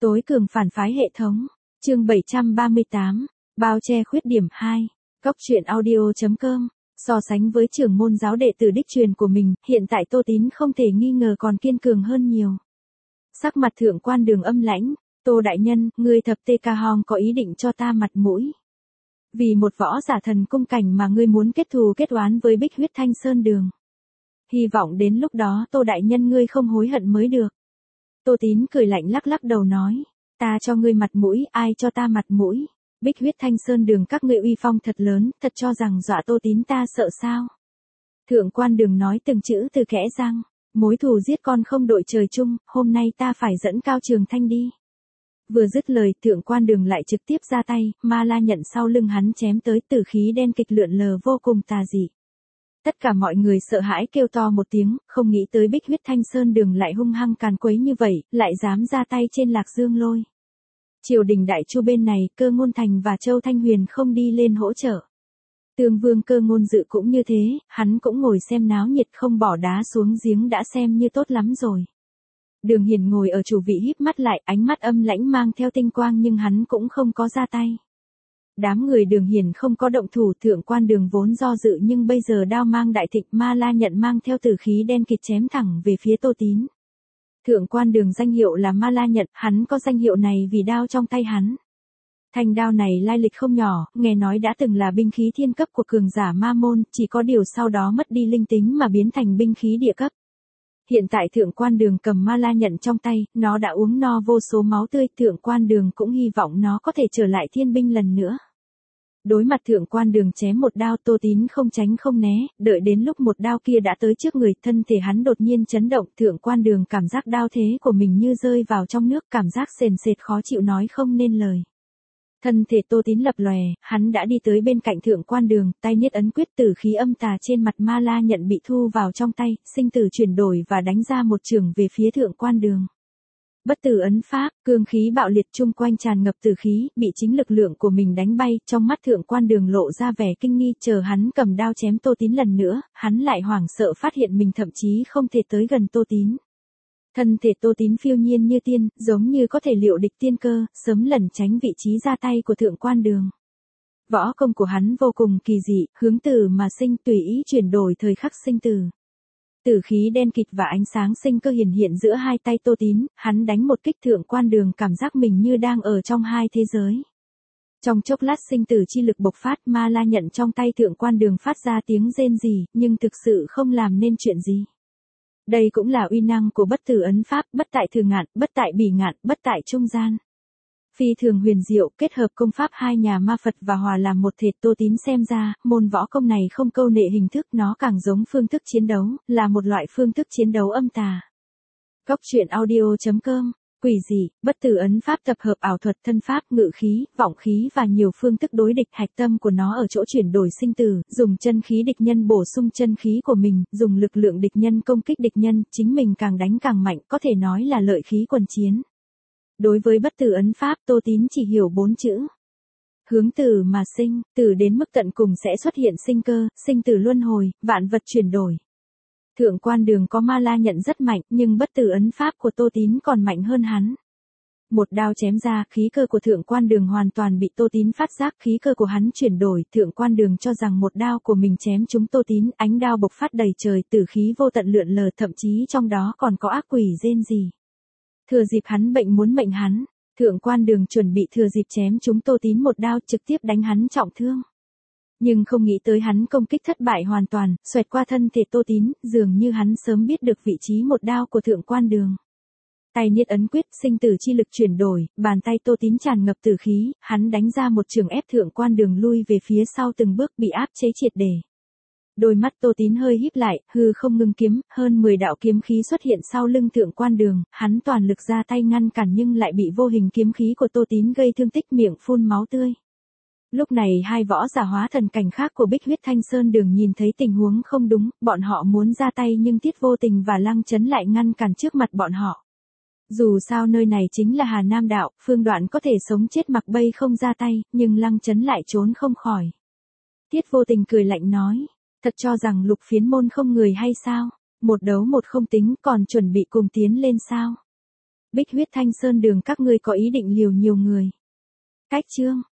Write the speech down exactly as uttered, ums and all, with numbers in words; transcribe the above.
Tối cường phản phái hệ thống. Chương bảy trăm ba mươi tám. Bao che khuyết điểm hai. Cóc truyện audio.com. So sánh với trưởng môn giáo đệ tử đích truyền của mình, hiện tại Tô Tín không thể nghi ngờ còn kiên cường hơn nhiều. Sắc mặt thượng quan Đường âm lãnh, Tô đại nhân, ngươi thập tê ca hong có ý định cho ta mặt mũi. Vì một võ giả thần cung cảnh mà ngươi muốn kết thù kết oán với Bích Huyết Thanh Sơn Đường. Hy vọng đến lúc đó Tô đại nhân ngươi không hối hận mới được. Tô Tín cười lạnh lắc lắc đầu nói, ta cho ngươi mặt mũi, ai cho ta mặt mũi? Bích Huyết Thanh Sơn Đường các ngươi uy phong thật lớn, thật cho rằng dọa Tô Tín ta sợ sao? Thượng quan Đường nói từng chữ từ kẽ răng, mối thù giết con không đội trời chung, hôm nay ta phải dẫn Cao Trường Thanh đi. Vừa dứt lời, thượng quan Đường lại trực tiếp ra tay, ma la nhận sau lưng hắn chém tới, tử khí đen kịch lượn lờ vô cùng tà dị. Tất cả mọi người sợ hãi kêu to một tiếng, không nghĩ tới Bích Huyết Thanh Sơn Đường lại hung hăng càn quấy như vậy, lại dám ra tay trên Lạc Dương Lôi. Triều đình đại chu bên này, Cơ Ngôn Thành và Châu Thanh Huyền không đi lên hỗ trợ. Tương Vương Cơ Ngôn Dự cũng như thế, hắn cũng ngồi xem náo nhiệt không bỏ đá xuống giếng đã xem như tốt lắm rồi. Đường Hiền ngồi ở chủ vị híp mắt lại, ánh mắt âm lãnh mang theo tinh quang nhưng hắn cũng không có ra tay. Đám người Đường Hiền không có động thủ, thượng quan Đường vốn do dự nhưng bây giờ đao mang đại thịnh, ma la nhận mang theo tử khí đen kịt chém thẳng về phía Tô Tín. Thượng quan Đường danh hiệu là ma la nhận, hắn có danh hiệu này vì đao trong tay hắn. Thanh đao này lai lịch không nhỏ, nghe nói đã từng là binh khí thiên cấp của cường giả ma môn, chỉ có điều sau đó mất đi linh tính mà biến thành binh khí địa cấp. Hiện tại thượng quan Đường cầm ma la nhận trong tay, nó đã uống no vô số máu tươi, thượng quan Đường cũng hy vọng nó có thể trở lại thiên binh lần nữa. Đối mặt thượng quan Đường chém một đao, Tô Tín không tránh không né, đợi đến lúc một đao kia đã tới trước người, thân thể hắn đột nhiên chấn động, thượng quan Đường cảm giác đao thế của mình như rơi vào trong nước, cảm giác sền sệt khó chịu nói không nên lời. Thân thể Tô Tín lập lòe, hắn đã đi tới bên cạnh thượng quan Đường, tay niết ấn quyết, tử khí âm tà trên mặt ma la nhận bị thu vào trong tay, sinh tử chuyển đổi và đánh ra một chưởng về phía thượng quan Đường. Bất tử ấn pháp, cương khí bạo liệt chung quanh tràn ngập tử khí, bị chính lực lượng của mình đánh bay, trong mắt thượng quan Đường lộ ra vẻ kinh nghi, chờ hắn cầm đao chém Tô Tín lần nữa, hắn lại hoảng sợ phát hiện mình thậm chí không thể tới gần Tô Tín. Thân thể Tô Tín phiêu nhiên như tiên, giống như có thể liệu địch tiên cơ, sớm lẩn tránh vị trí ra tay của thượng quan Đường. Võ công của hắn vô cùng kỳ dị, hướng tử mà sinh, tùy ý chuyển đổi thời khắc sinh tử. Tử khí đen kịt và ánh sáng sinh cơ hiển hiện giữa hai tay Tô Tín, hắn đánh một kích thượng quan Đường cảm giác mình như đang ở trong hai thế giới. Trong chốc lát sinh tử chi lực bộc phát, ma la nhận trong tay thượng quan Đường phát ra tiếng rên rỉ, nhưng thực sự không làm nên chuyện gì. Đây cũng là uy năng của bất tử ấn pháp, bất tại thường ngạn, bất tại bỉ ngạn, bất tại trung gian. Phi thường huyền diệu, kết hợp công pháp hai nhà ma Phật và hòa làm một thể. Tô Tín xem ra, môn võ công này không câu nệ hình thức, nó càng giống phương thức chiến đấu, là một loại phương thức chiến đấu âm tà. Cóc truyện audio.com. Quỷ dị, bất tử ấn pháp tập hợp ảo thuật, thân pháp, ngự khí, vọng khí và nhiều phương thức đối địch. Hạch tâm của nó ở chỗ chuyển đổi sinh tử, dùng chân khí địch nhân bổ sung chân khí của mình, dùng lực lượng địch nhân công kích địch nhân, chính mình càng đánh càng mạnh, có thể nói là lợi khí quần chiến. Đối với bất tử ấn pháp, Tô Tín chỉ hiểu bốn chữ. Hướng tử mà sinh, tử đến mức tận cùng sẽ xuất hiện sinh cơ, sinh tử luân hồi, vạn vật chuyển đổi. Thượng quan Đường có ma la nhận rất mạnh, nhưng bất tử ấn pháp của Tô Tín còn mạnh hơn hắn. Một đao chém ra, khí cơ của thượng quan Đường hoàn toàn bị Tô Tín phát giác, khí cơ của hắn chuyển đổi, thượng quan Đường cho rằng một đao của mình chém trúng Tô Tín, ánh đao bộc phát đầy trời, tử khí vô tận lượn lờ, thậm chí trong đó còn có ác quỷ rên rỉ. Thừa dịp hắn bệnh muốn mệnh hắn, thượng quan Đường chuẩn bị thừa dịp chém trúng Tô Tín một đao trực tiếp đánh hắn trọng thương. Nhưng không nghĩ tới hắn công kích thất bại hoàn toàn, xoẹt qua thân thể Tô Tín, dường như hắn sớm biết được vị trí một đao của thượng quan Đường. Tay niết ấn quyết, sinh tử chi lực chuyển đổi, bàn tay Tô Tín tràn ngập tử khí, hắn đánh ra một chưởng ép thượng quan Đường lui về phía sau từng bước, bị áp chế triệt để. Đôi mắt Tô Tín hơi híp lại, hư không ngưng kiếm, hơn mười đạo kiếm khí xuất hiện sau lưng thượng quan Đường, hắn toàn lực ra tay ngăn cản nhưng lại bị vô hình kiếm khí của Tô Tín gây thương tích, miệng phun máu tươi. Lúc này hai võ giả hóa thần cảnh khác của Bích Huyết Thanh Sơn Đường nhìn thấy tình huống không đúng, bọn họ muốn ra tay nhưng Tiết Vô Tình và Lăng Chấn lại ngăn cản trước mặt bọn họ. Dù sao nơi này chính là Hà Nam đạo, Phương Đoạn có thể sống chết mặc bay không ra tay, nhưng Lăng Chấn lại trốn không khỏi. Tiết Vô Tình cười lạnh nói, thật cho rằng Lục Phiến môn không người hay sao, một đấu một không tính còn chuẩn bị cùng tiến lên sao. Bích huyết thanh sơn đường các ngươi có ý định liều nhiều người. Cách chương.